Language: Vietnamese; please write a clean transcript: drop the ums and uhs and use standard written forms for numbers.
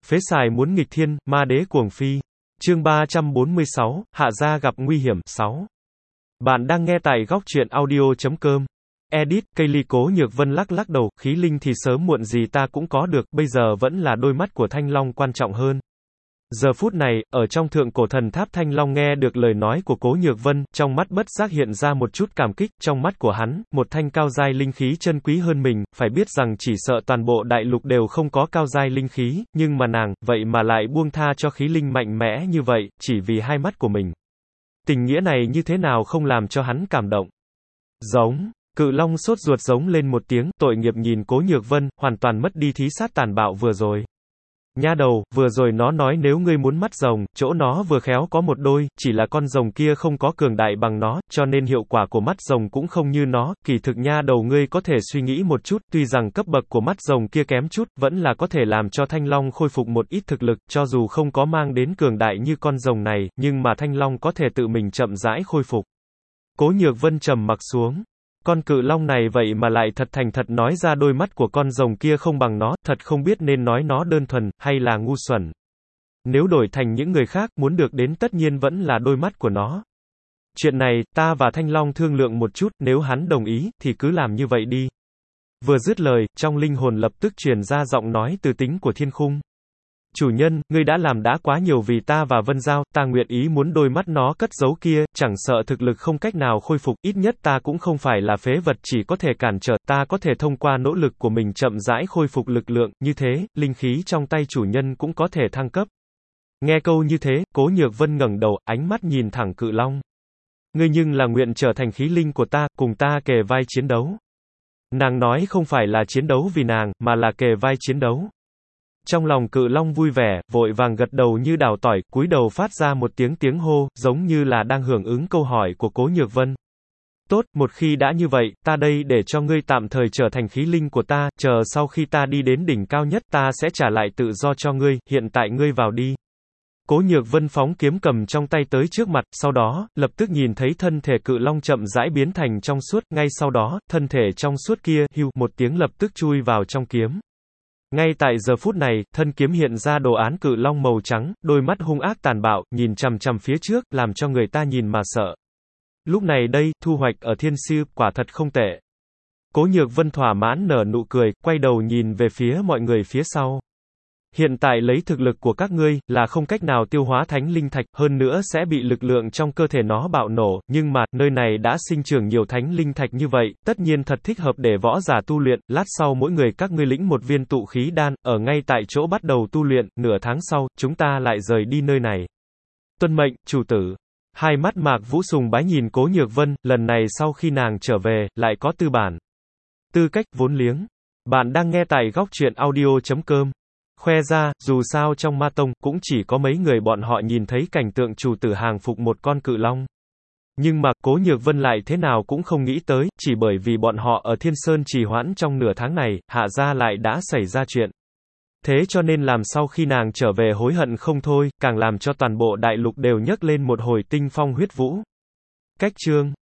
Phế xài muốn nghịch thiên, ma đế cuồng phi. Chương 346, Hạ gia gặp nguy hiểm, 6. Bạn đang nghe tại góc truyện audio.com. Edit, cây ly Cố Nhược Vân lắc lắc đầu, khí linh thì sớm muộn gì ta cũng có được, bây giờ vẫn là đôi mắt của Thanh Long quan trọng hơn. Giờ phút này, ở trong thượng cổ thần tháp Thanh Long nghe được lời nói của Cố Nhược Vân, trong mắt bất giác hiện ra một chút cảm kích, trong mắt của hắn, một thanh cao giai linh khí chân quý hơn mình, phải biết rằng chỉ sợ toàn bộ đại lục đều không có cao giai linh khí, nhưng mà nàng, vậy mà lại buông tha cho khí linh mạnh mẽ như vậy, chỉ vì hai mắt của mình. Tình nghĩa này như thế nào không làm cho hắn cảm động. Giống. Cự long sốt ruột giống lên một tiếng, tội nghiệp nhìn Cố Nhược Vân, hoàn toàn mất đi thí sát tàn bạo vừa rồi. Nha đầu, vừa rồi nó nói nếu ngươi muốn mắt rồng, chỗ nó vừa khéo có một đôi, chỉ là con rồng kia không có cường đại bằng nó, cho nên hiệu quả của mắt rồng cũng không như nó, kỳ thực nha đầu ngươi có thể suy nghĩ một chút, tuy rằng cấp bậc của mắt rồng kia kém chút, vẫn là có thể làm cho Thanh Long khôi phục một ít thực lực, cho dù không có mang đến cường đại như con rồng này, nhưng mà Thanh Long có thể tự mình chậm rãi khôi phục. Cố Nhược Vân trầm mặc xuống. Con cự long này vậy mà lại thật thành thật nói ra đôi mắt của con rồng kia không bằng nó, thật không biết nên nói nó đơn thuần, hay là ngu xuẩn. Nếu đổi thành những người khác, muốn được đến tất nhiên vẫn là đôi mắt của nó. Chuyện này, ta và Thanh Long thương lượng một chút, nếu hắn đồng ý, thì cứ làm như vậy đi. Vừa dứt lời, trong linh hồn lập tức truyền ra giọng nói từ tính của Thiên Khung. Chủ nhân, ngươi đã làm đã quá nhiều vì ta và Vân Giao, ta nguyện ý muốn đôi mắt nó cất giấu kia, chẳng sợ thực lực không cách nào khôi phục, ít nhất ta cũng không phải là phế vật chỉ có thể cản trở, ta có thể thông qua nỗ lực của mình chậm rãi khôi phục lực lượng, như thế, linh khí trong tay chủ nhân cũng có thể thăng cấp. Nghe câu như thế, Cố Nhược Vân ngẩng đầu, ánh mắt nhìn thẳng cự long. Ngươi nhưng là nguyện trở thành khí linh của ta, cùng ta kề vai chiến đấu. Nàng nói không phải là chiến đấu vì nàng, mà là kề vai chiến đấu. Trong lòng cự long vui vẻ, vội vàng gật đầu như đào tỏi, cúi đầu phát ra một tiếng hô, giống như là đang hưởng ứng câu hỏi của Cố Nhược Vân. Tốt, một khi đã như vậy, ta đây để cho ngươi tạm thời trở thành khí linh của ta, chờ sau khi ta đi đến đỉnh cao nhất ta sẽ trả lại tự do cho ngươi, hiện tại ngươi vào đi. Cố Nhược Vân phóng kiếm cầm trong tay tới trước mặt, sau đó, lập tức nhìn thấy thân thể cự long chậm rãi biến thành trong suốt, ngay sau đó, thân thể trong suốt kia, hưu, một tiếng lập tức chui vào trong kiếm. Ngay tại giờ phút này, thân kiếm hiện ra đồ án cự long màu trắng, đôi mắt hung ác tàn bạo, nhìn chằm chằm phía trước, làm cho người ta nhìn mà sợ. Lúc này đây, thu hoạch ở thiên sư, quả thật không tệ. Cố Nhược Vân thỏa mãn nở nụ cười, quay đầu nhìn về phía mọi người phía sau. Hiện tại lấy thực lực của các ngươi, là không cách nào tiêu hóa thánh linh thạch, hơn nữa sẽ bị lực lượng trong cơ thể nó bạo nổ, nhưng mà, nơi này đã sinh trưởng nhiều thánh linh thạch như vậy, tất nhiên thật thích hợp để võ giả tu luyện, lát sau mỗi người các ngươi lĩnh một viên tụ khí đan, ở ngay tại chỗ bắt đầu tu luyện, nửa tháng sau, chúng ta lại rời đi nơi này. Tuân mệnh, chủ tử. Hai mắt Mạc Vũ sùng bái nhìn Cố Nhược Vân, lần này sau khi nàng trở về, lại có tư bản. Tư cách, vốn liếng. Bạn đang nghe tại góc truyện audio.com. Khoe ra, dù sao trong Ma Tông, cũng chỉ có mấy người bọn họ nhìn thấy cảnh tượng chủ tử hàng phục một con cự long. Nhưng mà, Cố Nhược Vân lại thế nào cũng không nghĩ tới, chỉ bởi vì bọn họ ở Thiên Sơn trì hoãn trong nửa tháng này, Hạ gia lại đã xảy ra chuyện. Thế cho nên làm sau khi nàng trở về hối hận không thôi, càng làm cho toàn bộ đại lục đều nhấc lên một hồi tinh phong huyết vũ. Cách chương